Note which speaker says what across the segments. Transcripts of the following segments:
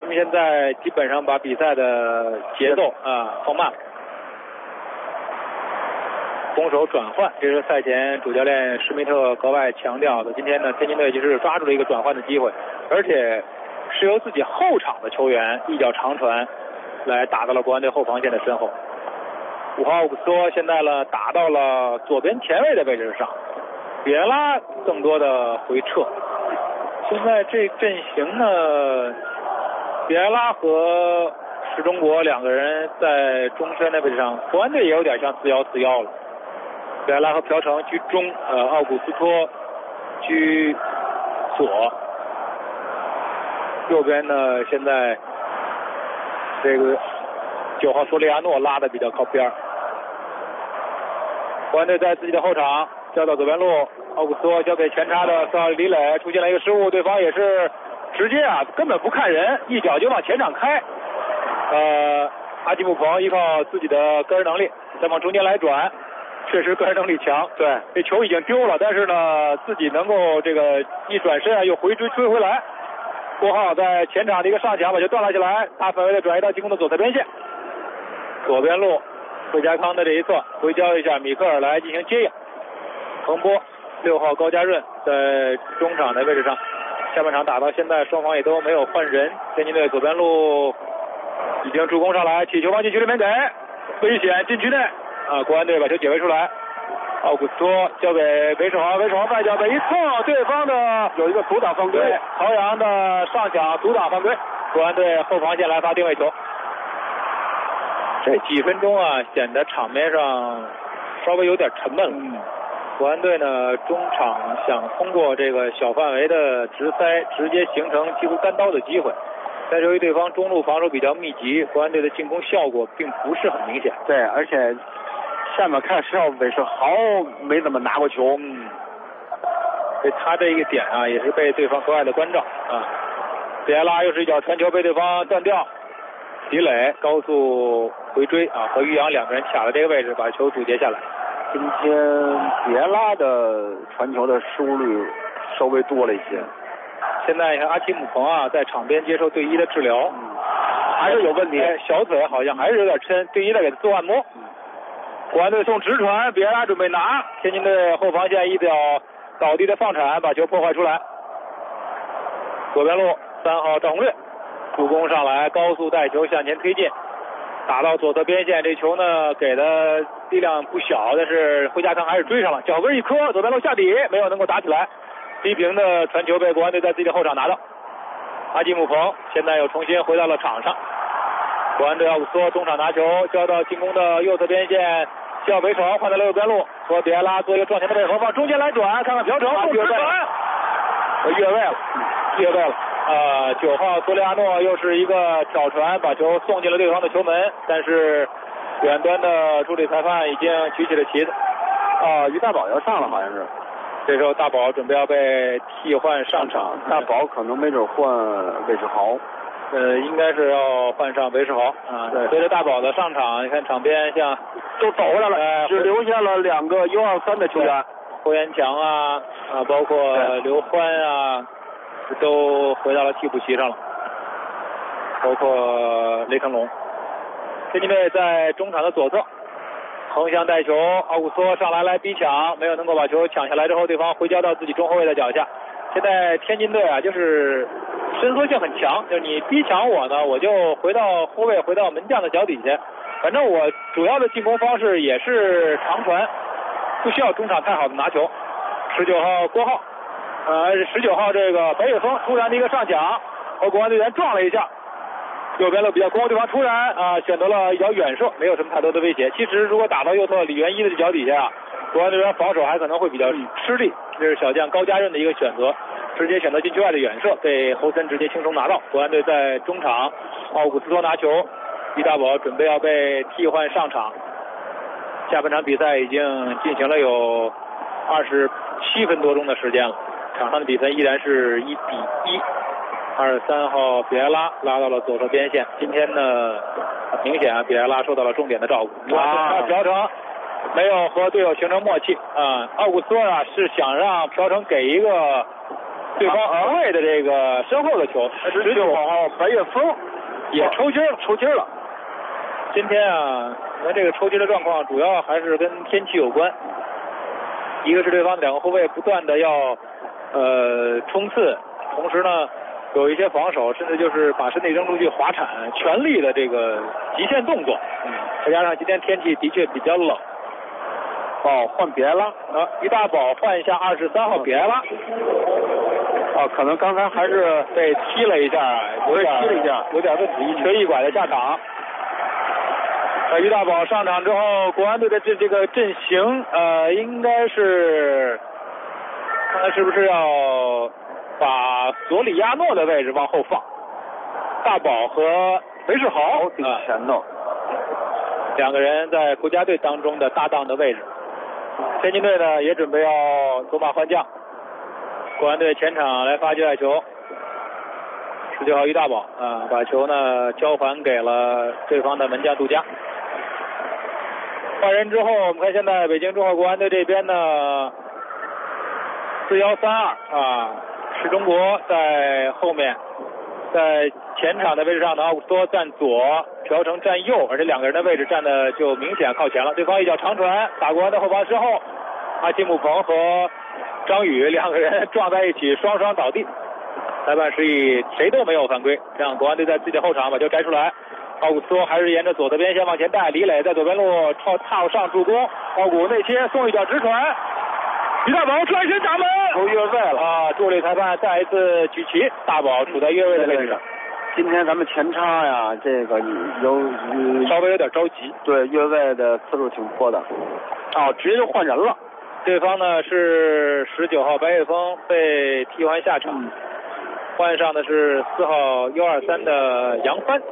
Speaker 1: 们现在基本上把比赛的节奏放慢，攻守转换，这是赛前主教练施密特格外强调的。今天呢，天津队就是抓住了一个转换的机会，而且是由自己后场的球员一脚长传来打到了国安队后防线的身后。5号奥古斯托现在呢打到了左边前卫的位置上，比埃拉更多的回撤。现在这阵型呢，比埃拉和石中国两个人在中圈的位置上，国安队也有点像4-1-4-1了。比埃拉和朴成居中，奥古斯托居左，右边呢现在这个9号索里亚诺拉的比较靠边。国安队在自己的后场交到左边路，奥古斯托交给前插的4号李磊，出现了一个失误，对方也是直接根本不看人，一脚就往前场开。阿基姆彭依靠自己的个人能力再往中间来转，确实个人能力强。对，这球已经丢了，但是呢自己能够这个一转身又回追回来。郭浩在前场的一个上抢把球断了下来，大范围的转移到进攻的左侧边线，左边路费加康的这一侧回交一下，米克尔来进行接应。横波6号高加润在中场的位置上，下半场打到现在双方也都没有换人。天津队左边路已经助攻上来，起球往禁区里面给，危险禁区内国安队把球解围出来。奥古斯托交给韦世豪，韦世豪外脚被一蹭，对方的有一个阻挡犯规，曹阳的上抢阻挡犯规，国安队后防线来发定位球。这几分钟显得场面上稍微有点沉闷了。国安队呢中场想通过这个小范围的直塞直接形成几乎单刀的机会，但是由于对方中路防守比较密集，国安队的进攻效果并不是很明显。
Speaker 2: 对，而且下面看是韦世豪没怎么拿过球，
Speaker 1: 所以他这一个点也是被对方格外的关照比埃拉又是一脚传球被对方断掉，李磊高速回追和于洋两个人卡了这个位置把球阻截下来。
Speaker 2: 今天比埃拉的传球的失误率稍微多了一些。
Speaker 1: 现在你看阿基姆彭在场边接受队医的治疗，
Speaker 2: 还是有问题，
Speaker 1: 小腿好像还是有点抻，队医在给他做按摩。国安队送直传，比埃拉准备拿，天津队后防线一脚倒地的放铲把球破坏出来。左边路3号赵宏略助攻上来，高速带球向前推进，打到左侧边线，这球呢给的力量不小，但是惠家康还是追上了，脚跟一磕，左边路下底没有能够打起来，低平的传球被国安队在自己的后场拿到。阿基姆彭现在又重新回到了场上，国安队奥古斯托中场拿球交到进攻的右侧边线，叫韦少换到了右边路，和比埃拉做一个撞前的配合，往中间来转，看看朴成送直传，越位了。9号索里亚诺又是一个挑传，把球送进了对方的球门，但是远端的助理裁判已经举起了旗子。
Speaker 2: 于大宝要上了，好像是。
Speaker 1: 这时候大宝准备要被替换上场，
Speaker 2: 大宝可能没准换韦世豪。
Speaker 1: 应该是要换上韦世豪对，随着大宝的上场，你看场边像
Speaker 2: 都走回来了，只留下了2个U23的球员，
Speaker 1: 霍元强包括刘欢都回到了替补席上了，包括雷腾龙。天津队在中场的左侧横向带球，奥古斯托上来逼抢，没有能够把球抢下来之后，对方回交到自己中后卫的脚下。现在天津队就是伸缩性很强，就是你逼抢我呢，我就回到后卫，回到门将的脚底下，反正我主要的进攻方式也是长传，不需要中场太好的拿球。19号郭浩19号这个白雪峰突然的一个上抢，和国安队员撞了一下，右边路比较空，对方突然选择了一脚远射，没有什么太多的威胁。其实如果打到右侧李元一的脚底下，国安队员防守还可能会比较吃力，这是小将高加任的一个选择，直接选择禁区外的远射，被侯森直接轻松拿到。国安队在中场，奥古斯托拿球，于大宝准备要被替换上场。下半场比赛已经进行了有27分多钟的时间了，场上的比分依然是1-1。23号比埃拉拉到了左侧边线，今天呢很明显比埃拉受到了重点的照顾。朴成没有和队友形成默契奥古斯托是想让朴成给一个对方后卫的这个身后的球。
Speaker 2: 19号白岳峰
Speaker 1: 也抽筋了。今天啊，那这个抽筋的状况主要还是跟天气有关。一个是对方的2个后卫不断的要冲刺，同时呢有一些防守，甚至就是把身体扔出去滑铲，全力的这个极限动作。再加上今天天气的确比较冷。
Speaker 2: 换别拉
Speaker 1: 于大宝换下23号别拉。
Speaker 2: 可能刚才还是
Speaker 1: 被踢了一下，有点问题，一瘸一拐的下场。于大宝上场之后，国安队的这个阵型应该是看看是不是要把索里亚诺的位置往后放，大宝和韦世豪
Speaker 2: 顶前头
Speaker 1: ，2个人在国家队当中的搭档的位置。天津队呢也准备要走马换将，国安队前场来发界外球，19号于大宝把球呢交还给了对方的门将杜佳。换人之后，我们看现在北京中赫国安队这边呢，4132是中国在后面，在前场的位置上呢，奥古斯托站左，朴成站右，而且2个人的位置站的就明显靠前了。对方一脚长传打国安的后防之后，阿基姆彭和张宇2个人撞在一起，双双倒地。裁判示意谁都没有犯规，让国安队在自己的后场把球摘出来。奥古斯托还是沿着左侧边线往前带，李磊在左边路套上助攻，奥古内切送一脚直传，于大宝转身打门，
Speaker 2: 球越位了
Speaker 1: 助理裁判再一次举旗，大宝处在越位的位置上。
Speaker 2: 今天咱们前插呀，这个
Speaker 1: 稍微有点着急，
Speaker 2: 对，越位的次数挺多的。直接就换人了。
Speaker 1: 对方呢是19号白岳峰被替换下场，换上的是4号123的杨帆。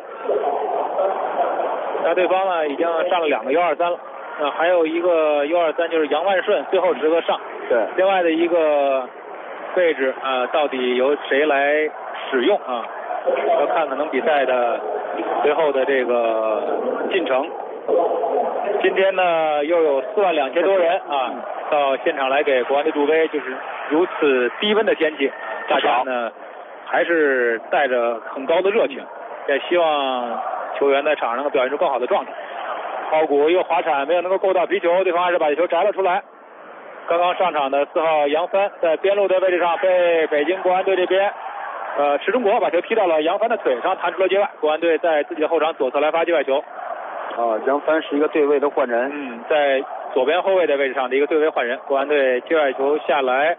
Speaker 1: 那对方呢已经上了2个123了，还有一个123就是杨万顺，最后时刻上。
Speaker 2: 对，
Speaker 1: 另外的一个位置到底由谁来使用要看可能比赛的最后的这个进程。今天呢又有42000多人到现场来给国安队助威，就是如此低温的天气，大家呢还是带着很高的热情，也希望球员在场上能够表现出更好的状态。奥古一个滑铲没有能够够到皮球，对方还是把球摘了出来。刚刚上场的4号杨帆在边路的位置上被北京国安队这边池中国把球踢到了杨帆的腿上，弹出了界外。国安队在自己的后场左侧来发界外球。
Speaker 2: 杨帆是一个对位的换人，
Speaker 1: 在左边后卫的位置上的一个对位换人。国安队界外球下来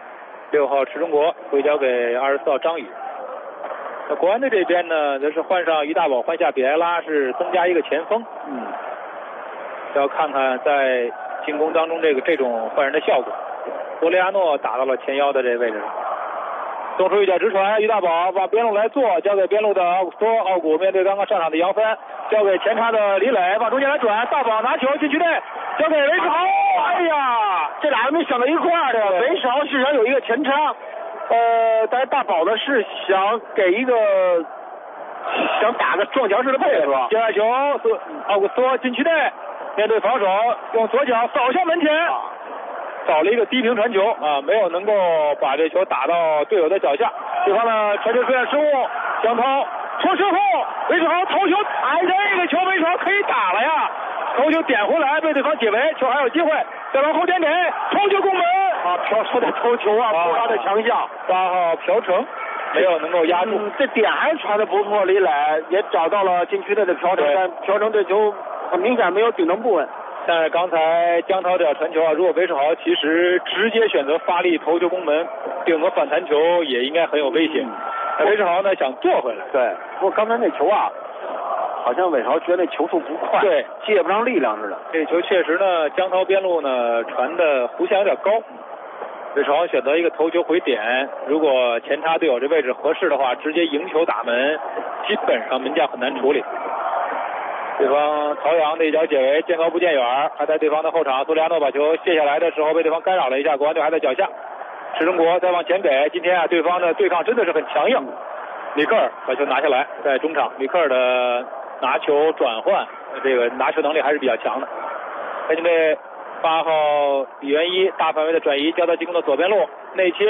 Speaker 1: ，6号池中国回交给24号张宇。那国安队这边呢，则是换上于大宝，换下比埃拉，是增加一个前锋。要看看在进攻当中这种换人的效果。博雷亚诺打到了前腰的这位置上，送出一脚直传，于大宝往边路来做，交给边路的奥古斯托，奥古面对刚刚上场的杨帆，交给前插的李磊，往中间来转，大宝拿球禁区内，交给韦世豪。哎呀，
Speaker 2: 这俩人没想到一块儿的。韦世豪是想有一个前插，但是大宝呢是想给一个想打个撞墙式的配合。
Speaker 1: 接外球，奥古斯托禁区内面对防守，用左脚扫向门前。找了一个低平传球没有能够把这球打到队友的脚下。对方呢传球出现失误，江涛从身后，韦世豪头球，这个球韦世豪可以打了呀，头球点回来被对方解围，球还有机会，再往后点给头球攻门
Speaker 2: 朴成的头球不他的强项
Speaker 1: ，8号朴成没有能够压住，
Speaker 2: 这点还传的不错，李磊也找到了禁区内的朴成，但朴成这球很明显没有顶成不稳。
Speaker 1: 但是刚才江涛这脚传球如果韦世豪其实直接选择发力头球攻门，顶个反弹球也应该很有危险。韦世豪呢想做回来，
Speaker 2: 对，不过刚才那球好像韦世豪觉得那球速不快，
Speaker 1: 对，
Speaker 2: 借不上力量似的。
Speaker 1: 这球确实呢，江涛边路呢传的弧线有点高，韦世豪选择一个头球回点，如果前插队友这位置合适的话，直接迎球打门，基本上门将很难处理。对方曹阳的一脚解围，见高不见远，还在对方的后场。苏利亚诺把球卸下来的时候被对方干扰了一下，国安队还在脚下。池中国再往前给，今天对方的对抗真的是很强硬。米克尔把球拿下来，在中场，米克尔的拿球转换，这个拿球能力还是比较强的。北京队8号李元一大范围的转移，交到进攻的左边路，内切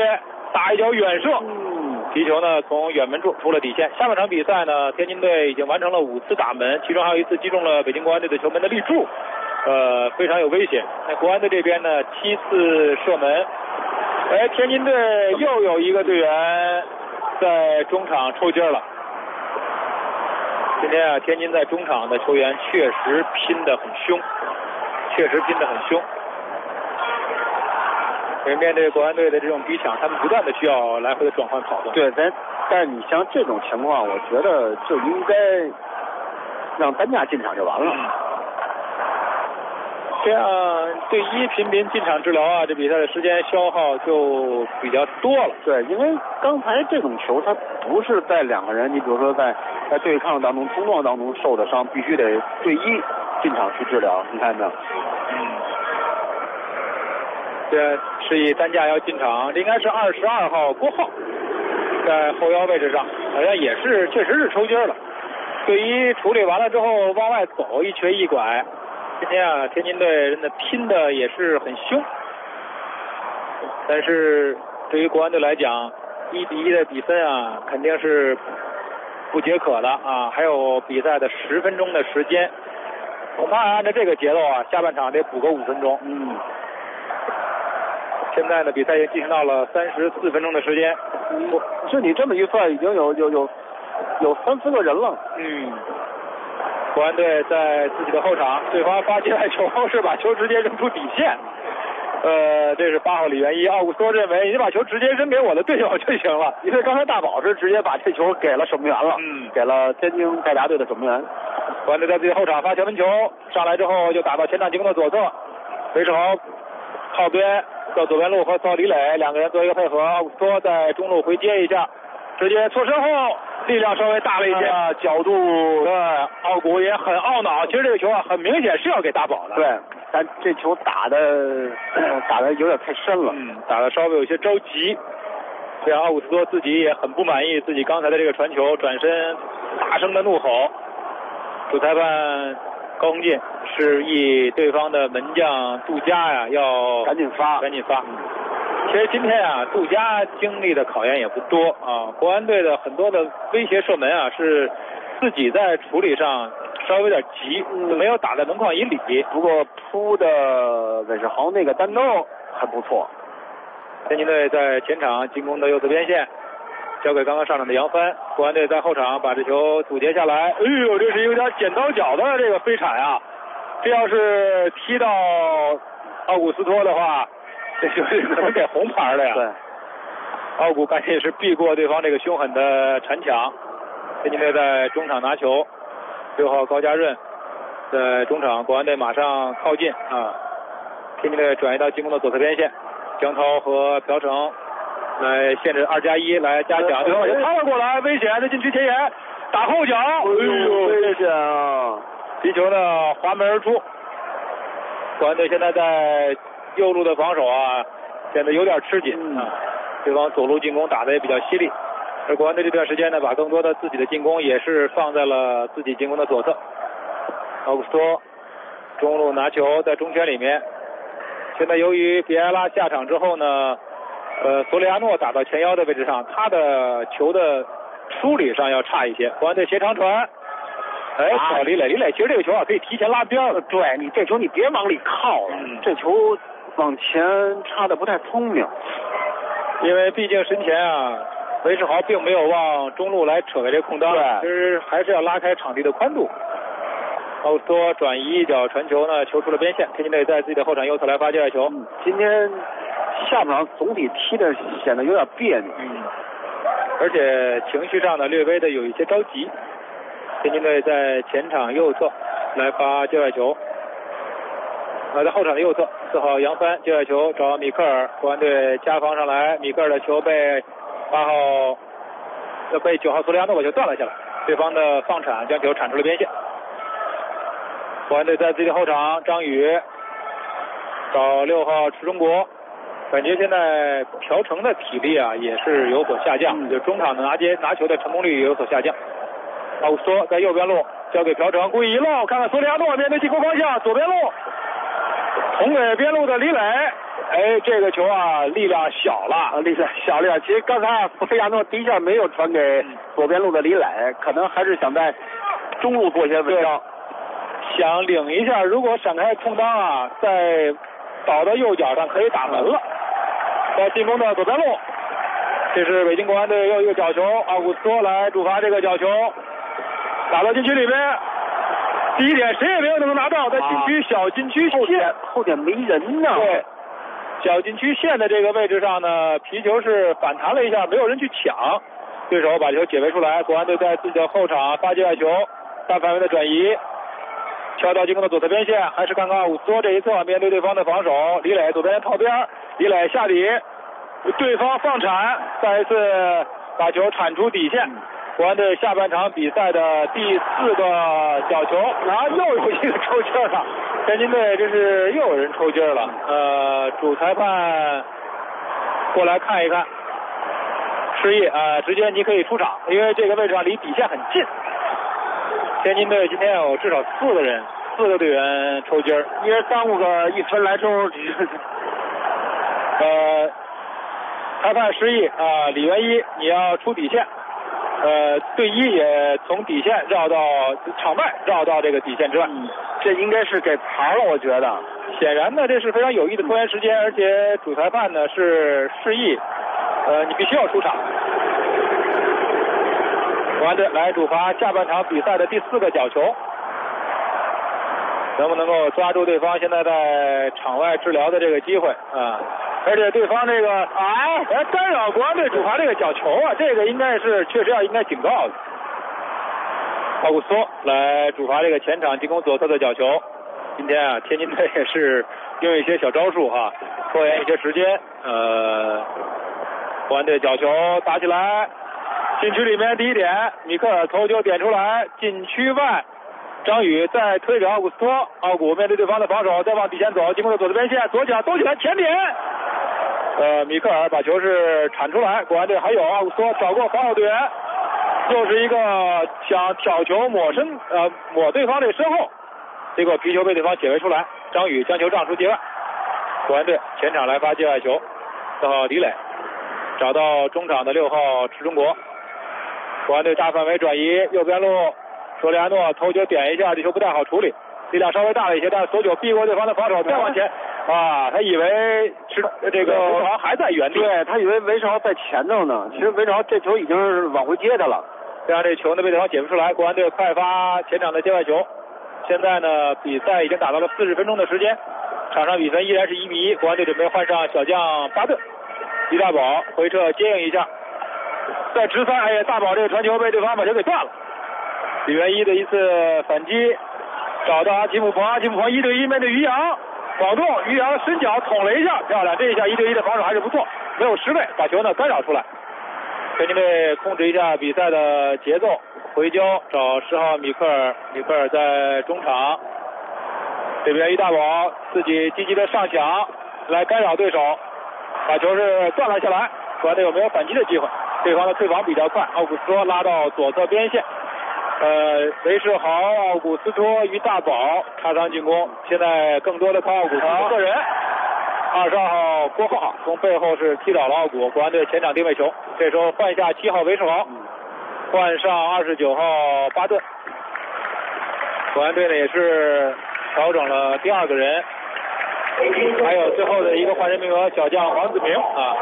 Speaker 1: 打一脚远射，皮球呢从远门处出了底线。下半场比赛呢，天津队已经完成了5次打门，其中还有1次击中了北京国安队的球门的立柱，非常有危险。那国安队这边呢7次射门，天津队又有一个队员在中场抽筋了。今天啊，天津在中场的球员确实拼得很凶，面对国安队的这种逼抢，他们不断的需要来回的转换跑动。
Speaker 2: 对，但是你像这种情况，我觉得就应该让担架进场就完了。
Speaker 1: 这样队医频频进场治疗啊，这比赛的时间消耗就比较多了。
Speaker 2: 对，因为刚才这种球，它不是在2个人，你比如说在对抗当中、冲撞当中受的伤，必须得队医进场去治疗。你看没有？
Speaker 1: 这示意担架要进场，这应该是22号郭浩，在后腰位置上，好像也是确实是抽筋了。队医处理完了之后往外走，一瘸一拐。今天啊，天津队真的拼的也是很凶，但是对于国安队来讲，1-1的比分啊，肯定是不解渴的啊，还有比赛的10分钟的时间，恐怕按照这个节奏啊，下半场得补个5分钟。现在呢，比赛也进行到了34分钟的时间。
Speaker 2: 是你这么一算，已经有3-4个人了。
Speaker 1: 国安队在自己的后场，对方发接来球是把球直接扔出底线。这是8号李元一，奥古斯托认为你把球直接扔给我的队友就行了，
Speaker 2: 因为刚才大宝是直接把这球给了守门员了，给了天津泰达队的守门员。
Speaker 1: 国安队在自己后场发球门球，上来之后就打到前场进攻的左侧，韦世豪靠边到左边路和曹李磊2个人做一个配合，奥古斯托在中路回接一下，直接错身后，力量稍微大了一些，角度对，奥古也很懊恼。其实这个球啊，很明显是要给大宝的。
Speaker 2: 对，但这球打的有点太深了，
Speaker 1: 打的稍微有些着急。这样奥古斯托自己也很不满意自己刚才的这个传球，转身大声的怒吼。主裁判高宏进示意对方的门将杜佳呀，要
Speaker 2: 赶紧发。
Speaker 1: 其实今天啊，杜佳经历的考验也不多啊。国安队的很多的威胁射门啊，是自己在处理上稍微有点急，没有打在门框以里。
Speaker 2: 不过扑的韦世豪那个单刀还不错。
Speaker 1: 天津队在前场进攻的右侧边线，交给刚刚上场的杨帆。国安队在后场把这球阻截下来。这是有点剪刀脚的这个飞铲啊！这要是踢到奥古斯托的话，这就是可能给红牌了呀。
Speaker 2: 对，
Speaker 1: 奥古赶紧是避过对方这个凶狠的铲抢。天津队在中场拿球，6号高家润在中场，国安队马上靠近啊。天津队转移到进攻的左侧边线，姜涛和朴成来限制2+1来加强，最后也掏了过来，危险的禁区前沿，打后脚，
Speaker 2: 危险啊！
Speaker 1: 皮球呢滑门而出。国安队现在在右路的防守啊，显得有点吃紧啊。对方左路进攻打得也比较犀利，而国安队这段时间呢，把更多的自己的进攻也是放在了自己进攻的左侧。奥古斯托中路拿球在中圈里面，现在由于比埃拉下场之后呢，索里亚诺打到前腰的位置上，他的球的处理上要差一些。国安队斜长传，找李磊，其实这个球啊可以提前拉边了。
Speaker 2: 对，你这球你别往里靠了，这球往前插的不太聪明。
Speaker 1: 因为毕竟身前啊，韦世豪并没有往中路来扯开这空当，其实还是要拉开场地的宽度。奥斯托转移一脚传球呢，球出了边线。天津队在自己的后场右侧来发界外球。
Speaker 2: 今天下半场总体踢的显得有点别扭，
Speaker 1: 而且情绪上呢略微的有一些着急。天津队在前场右侧来发界外球，在后场的右侧，4号杨帆界外球找米克尔，国安队加防上来，米克尔的球被9号索里亚诺把球断了下来，对方的放铲将球铲出了边线。国安队在自己的后场，张宇找6号池中国，感觉现在朴成的体力啊也是有所下降，就中场的拿球的成功率也有所下降。奥斯托在右边路交给朴成，故意一漏，看看索里亚诺面对进攻方向，左边路红给边路的李磊，
Speaker 2: 哎，这个球啊，力量小了，力量小了。其实刚才费亚诺第一下没有传给左边路的李磊，可能还是想在中路做些文章，
Speaker 1: 想领一下。如果闪开空当啊，在倒到右脚上可以打门了。在进攻的左边路，这是北京国安队又一个角球，奥古斯托来主罚这个角球，打到禁区里面。第一点谁也没有能拿到，在禁区小禁区线
Speaker 2: 后点没人呢。
Speaker 1: 对，小禁区线的这个位置上呢，皮球是反弹了一下，没有人去抢，对手把球解围出来。国安队在自己的后场发界外球，大范围的转移，敲到进攻的左侧边线，还是看看奥古斯托这一侧面对对方的防守，李磊左边套边，李磊下底，对方放铲，再一次把球铲出底线。国安队下半场比赛的第4个角球，又有一个抽筋了。天津队这是又有人抽筋了。主裁判过来看一看，示意直接你可以出场，因为这个位置上离底线很近。天津队今天有至少4个队员抽筋，
Speaker 2: 因为耽误个1分来钟。
Speaker 1: 裁判示意李元一你要出底线。队医也从底线绕到场外，绕到这个底线之外。
Speaker 2: 这应该是给牌了，我觉得。
Speaker 1: 显然呢，这是非常有意的拖延时间，而且主裁判呢是示意，你必须要出场。国安队来主罚下半场比赛的第4个角球，能不能够抓住对方现在在场外治疗的这个机会啊？而且对方这个干扰国安队主罚这个角球啊，这个应该是确实应该警告的。奥古斯托来主罚这个前场进攻左侧的角球。今天啊，天津队也是用一些小招数拖延一些时间。国安队角球打起来，禁区里面第一点，米克尔头球点出来，禁区外。张宇再推给奥古斯托，奥古面对对方的防守，再往底线走，进攻的左侧边线，左脚兜起来前点。米克尔把球是铲出来，国安队还有奥古斯托找过防守队员，又是一个想挑球抹对方的身后，结果皮球被对方解围出来，张宇将球让出界外。国安队前场来发界外球，4号李磊找到中场的6号池中国，国安队大范围转移，右边路索里亚诺头球点一下，这球不太好处理，力量稍微大了一些，但是左脚避过对方的防守，再往前他以为是这个韦世豪还在原地，
Speaker 2: 对他以为韦世豪在前头呢，其实韦世豪这球已经是往回接他了，
Speaker 1: 这样这球呢被对方解不出来，国安队快发前场的界外球。现在呢比赛已经打到了40分钟的时间，场上比分依然是1-1，国安队准备换上小将巴顿，李大宝回撤接应一下，在直塞，大宝这个传球被对方把球给断了。李元一的一次反击，找到阿基姆彭1对1面对于洋，保重，于洋伸脚捅了一下，漂亮，这一下1对1的防守还是不错，没有失位，把球呢干扰出来。天津队控制一下比赛的节奏，回交找10号米克尔在中场，这边于大宝自己积极的上抢来干扰对手，把球是断了下来，国安队有没有反击的机会？对方的退防比较快，奥古斯托拉到左侧边线。韦世豪、奥古斯托、于大宝插上进攻，现在更多的靠奥古斯托个人。22号郭浩从背后是踢倒了奥古，国安队前场定位球。这时候换下7号韦世豪，换上29号巴顿。国安队呢也是调整了第2个人，还有最后的一个换人名额小将黄子明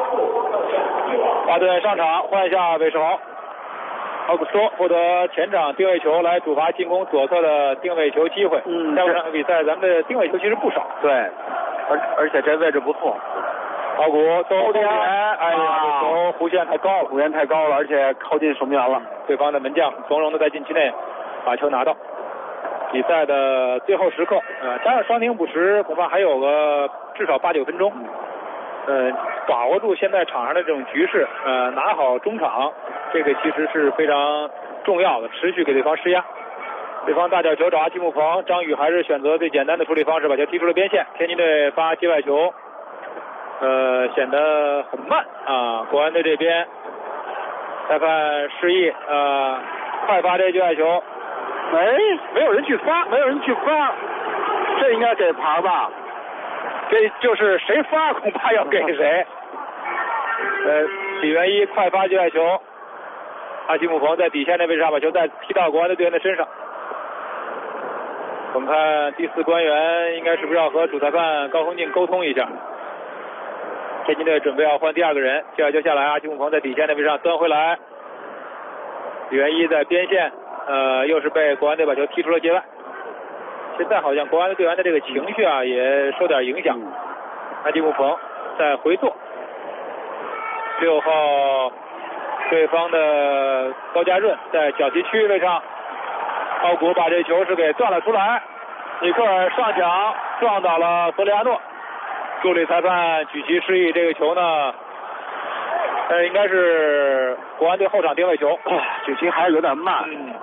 Speaker 1: 巴顿上场换下韦世豪。奥古斯托获得前场定位球来主罚进攻左侧的定位球机会。下半场比赛咱们的定位球其实不少。
Speaker 2: 对，而且这位置不错。
Speaker 1: 奥古后点，球弧线太高了，
Speaker 2: 而且靠近守门员了。
Speaker 1: 对方的门将从容的在禁区内把球拿到。比赛的最后时刻，加上伤停补时，恐怕还有个至少8-9分钟。把握住现在场上的这种局势，拿好中场，这个其实是非常重要的，持续给对方施压。对方大角球找阿基姆彭，张宇还是选择最简单的处理方式，把球踢出了边线。天津队发界外球，显得很慢国安队这边裁判示意快发这界外球，没有人去发，这应该给牌吧？
Speaker 2: 这就是谁发恐怕要给谁。
Speaker 1: 李元一快发界外球，阿基姆彭在底线的位置上把球再踢到国安队队员的身上。我们看第4官员应该是不是要和主裁判高宏进沟通一下？天津队准备要换第2个人，界外球下来，阿基姆彭在底线的位置上端回来，李元一在边线，又是被国安队把球踢出了界外。现在好像国安队队员的这个情绪啊也受点影响。阿基姆彭在回做，6号对方的高家润在角旗区位上，奥古把这球是给断了出来，尼克尔上抢撞倒了索里亚诺，助理裁判举旗示意这个球呢，应该是国安队后场定位球，
Speaker 2: 举旗还是有点慢。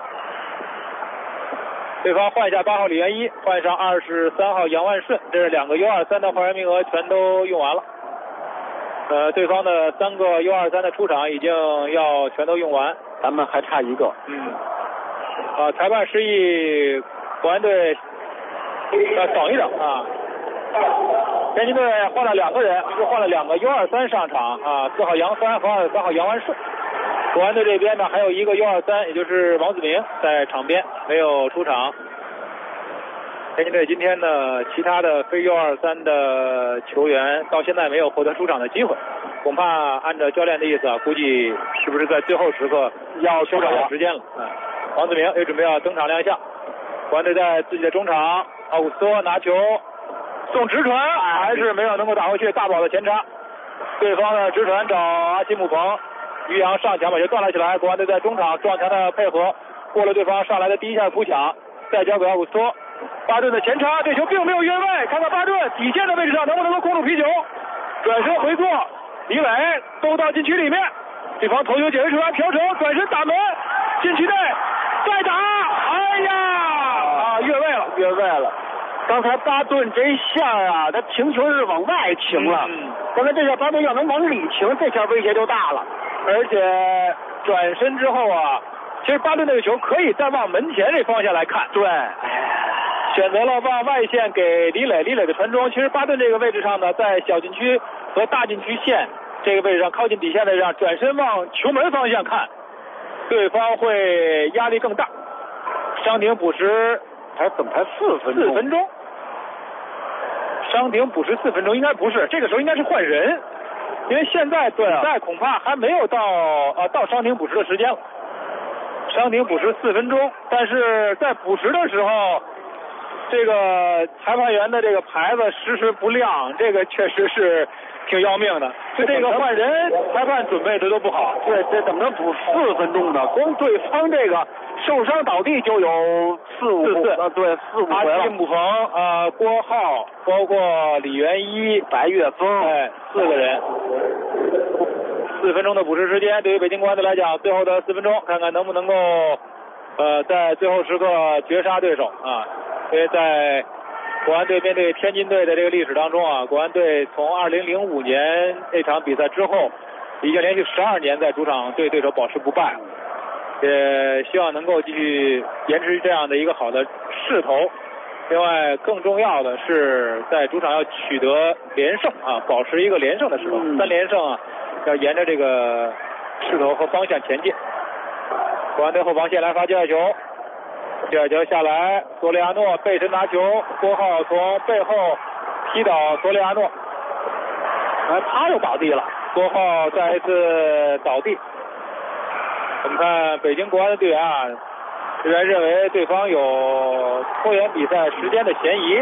Speaker 1: 对方换下8号李元一，换上23号杨万顺，这是2个 U23 的换人名额全都用完了。对方的3个 U23 的出场已经要全都用完，
Speaker 2: 咱们还差1个。
Speaker 1: 裁判示意国安队要等一等啊。天津队换了2个人，是换了2个 U23 上场啊，4号杨帆和23号杨万顺。国安队这边呢还有1个 U23，也就是王子明在场边没有出场。天津队今天呢其他的非 U23 的球员到现在没有获得出场的机会，恐怕按照教练的意思啊，估计是不是在最后时刻要休场时间了。王子明也准备要登场亮相。国安队在自己的中场，奥古斯托拿球送直传，还是没有能够打回去，大宝的前插，对方的直传找阿基姆彭，于洋上抢把球断了起来，国安队在中场撞墙的配合，过了对方上来的第一下扑抢，再交给奥古斯托，巴顿的前插，这球并没有越位，看看巴顿底线的位置上能不能够控住皮球，转身回做，李磊兜到禁区里面，对方头球解围出来，飘球转身打门，禁区内再打，哎呀，越位了。
Speaker 2: 刚才巴顿这一下啊，他停球是往外停了。刚才这下巴顿要能往里停，这下威胁就大了。
Speaker 1: 而且转身之后啊，其实巴顿那个球可以再往门前这方向来看。
Speaker 2: 对，
Speaker 1: 选择了往外线给李磊的传中。其实巴顿这个位置上呢，在小禁区和大禁区线这个位置上，靠近底线的位置上，转身往球门方向看，对方会压力更大。伤停补时
Speaker 2: 怎么才4分钟？
Speaker 1: 伤停补时4分钟，应该不是，这个时候应该是换人，因为现在比赛恐怕还没有到伤停补时的时间了。伤停补时4分钟，但是在补时的时候，这个裁判员的这个牌子时时不亮，这个确实是挺要命的。这个换人裁判准备的都不好。
Speaker 2: 对，这怎么能补4分钟呢？光对方这个受伤倒地就有4、5回了。
Speaker 1: 阿基姆彭、郭浩，包括李元一、
Speaker 2: 白岳峰
Speaker 1: ，4个人。4分钟的补时时间，对于北京国安队来讲，最后的4分钟，看看能不能够在最后时刻绝杀对手啊！因为在国安队面对天津队的这个历史当中啊，国安队从2005年那场比赛之后，已经连续12年在主场对对手保持不败，也希望能够继续延迟这样的一个好的势头。另外，更重要的是在主场要取得连胜啊，保持一个连胜的势头，3连胜啊，要沿着这个势头和方向前进。国安队后防线来发界外球，界外球下来，索里亚诺背身拿球，郭浩从背后踢倒索里亚诺，
Speaker 2: 他又倒地了，
Speaker 1: 郭浩再一次倒地。我们看北京国安的队员啊，这边认为对方有拖延比赛时间的嫌疑。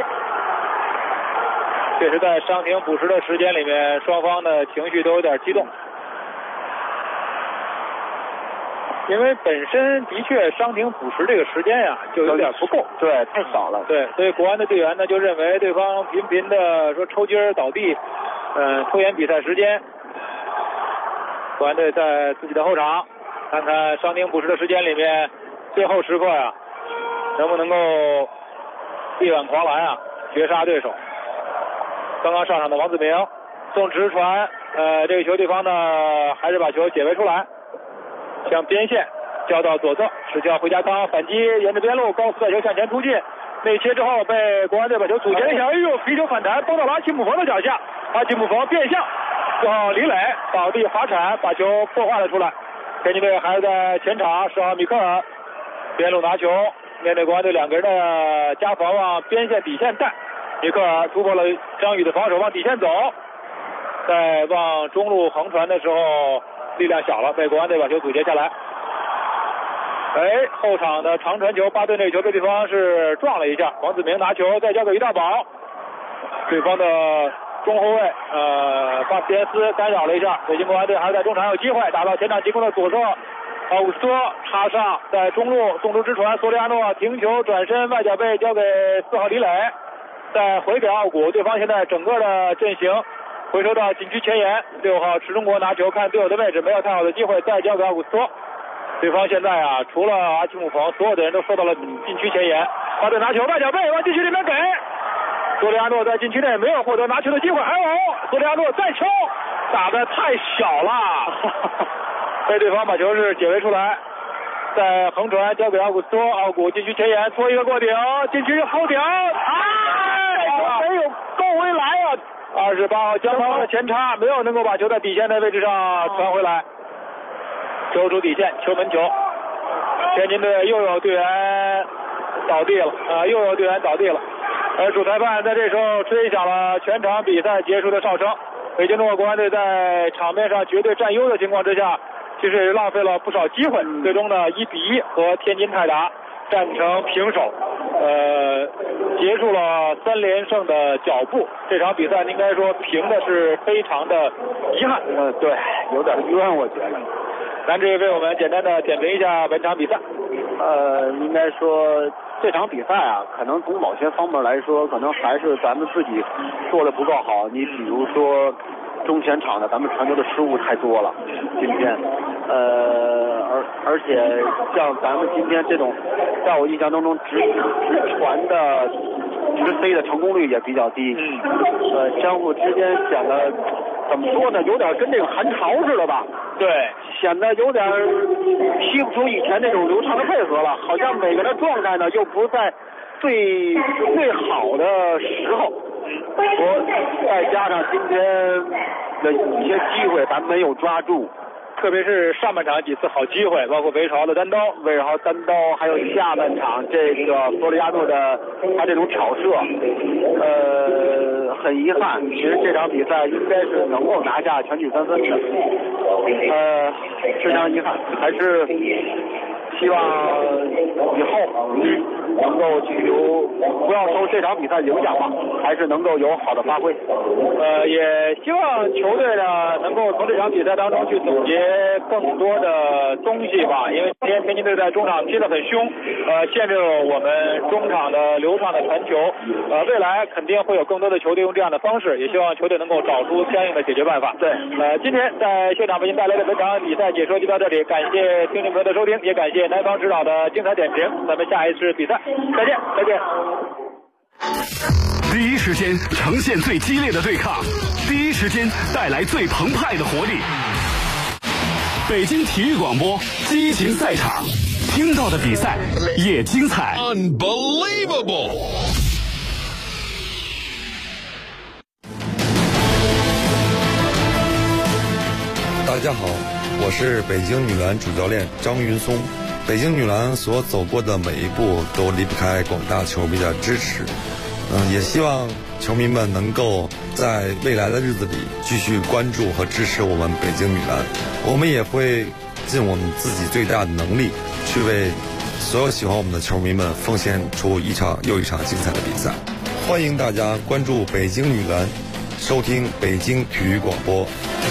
Speaker 1: 这是在伤停补时的时间里面，双方的情绪都有点激动，因为本身的确伤停补时这个时间呀就有点不够，
Speaker 2: 对，太少了。
Speaker 1: 对，所以国安的队员呢就认为对方频频的说抽筋倒地，拖延比赛时间。国安队在自己的后场，看看伤停补时的时间里面，最后时刻呀，能不能够力挽狂澜啊，绝杀对手。刚刚上场的王子明送直传，这个球对方呢还是把球解围出来，向边线交到左侧，是叫回家康反击，沿着边路高速带球向前突进， 内切之后被国安队把球阻截了一下，哎呦，皮球反弹崩到了阿奇姆冯的脚下，阿奇姆冯变向，最后李磊倒地滑铲把球破坏了出来。天津队还是在前场，10号米克尔边路拿球，面对国安队2个人的夹防，往边线底线带，米克尔突破了张宇的防守，往底线走，在往中路横传的时候力量小了，被国安队把球阻截下来。后场的长传球，巴顿这球被对方是撞了一下，王子明拿球再交给于大宝，对方的中后卫巴斯蒂斯干扰了一下，北京国安队还是在中场有机会，打到前场进攻的左侧，奥古斯托插上，在中路送出直传，索里亚诺停球转身外脚背交给4号李磊，再回给奥古，对方现在整个的阵型回收到禁区前沿，6号池中国拿球看队友的位置，没有太好的机会，再交给奥古斯托。对方现在除了阿奇姆冯，所有的人都受到了禁区前沿。巴顿拿球外脚背往禁区里面给，索里亚诺在禁区内没有获得拿球的机会，索里亚诺再抽，打得太小了，被对方把球是解围出来。再横传交给奥古斯托，奥古禁区前沿搓一个过顶，禁区后顶，没有够回来28号江涛的前插没有能够把球在底线的位置上传回来。球出底线，球门球。天津队又有队员倒地了，而主裁判在这时候吹响了全场比赛结束的哨声。北京中国国安队在场面上绝对占优的情况之下，其实也浪费了不少机会，最终呢1-1和天津泰达战成平手，结束了3连胜的脚步。这场比赛应该说平的是非常的遗憾，
Speaker 2: 对，有点冤，我觉得。
Speaker 1: 南志为我们简单的点评一下本场比赛。
Speaker 2: 应该说这场比赛可能从某些方面来说，可能还是咱们自己做的不够好。你比如说中前场的咱们传球的失误太多了，今天，而且像咱们今天这种，在我印象当中直传的直飞的成功率也比较低，相互之间显得怎么说呢，有点跟这个韩朝似的吧。
Speaker 1: 对，
Speaker 2: 显得有点踢不出以前那种流畅的配合了，好像每个人的状态呢又不在最好的时候。再加上今天的一些机会咱没有抓住，
Speaker 1: 特别是上半场几次好机会，包括韦世豪的单刀，
Speaker 2: 还有下半场这个索里亚诺的他这种挑射，很遗憾，其实这场比赛应该是能够拿下全取3分的，非常遗憾，还是希望以后能够不要受这场比赛影响吧，还是能够有好的发挥。
Speaker 1: 也希望球队呢能够从这场比赛当中去总结更多的东西吧，因为今天天津队在中场踢得很凶，限制了我们中场的流畅的传球。未来肯定会有更多的球队用这样的方式，也希望球队能够找出相应的解决办法。
Speaker 2: 对，
Speaker 1: 今天在现场为您带来的本场比赛解说就到这里，感谢听众朋友的收听，也感谢南方指导的精彩点评。咱们下一次比赛再见。
Speaker 3: 第一时间呈现最激烈的对抗，第一时间带来最澎湃的活力。北京体育广播，激情赛场，听到的比赛也精彩。Unbelievable！
Speaker 4: 大家好，我是北京女篮主教练张云松。北京女篮所走过的每一步都离不开广大球迷的支持，也希望球迷们能够在未来的日子里继续关注和支持我们北京女篮。我们也会尽我们自己最大的能力，去为所有喜欢我们的球迷们奉献出一场又一场精彩的比赛。欢迎大家关注北京女篮，收听北京体育广播。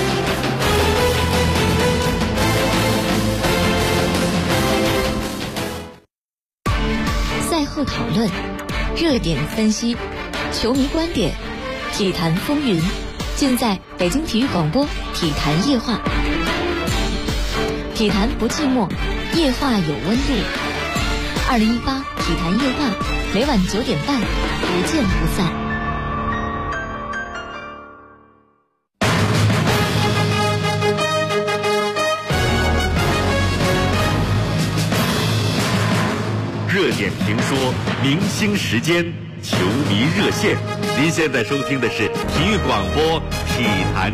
Speaker 5: 赛后讨论，热点分析，球迷观点，体坛风云，尽在北京体育广播体坛夜话。体坛不寂寞，夜话有温度。2018体坛夜话，每晚9点半，不见不散。
Speaker 3: 热点评
Speaker 6: 评说，明星时间，球迷热线。您现在收听的是体育广播体坛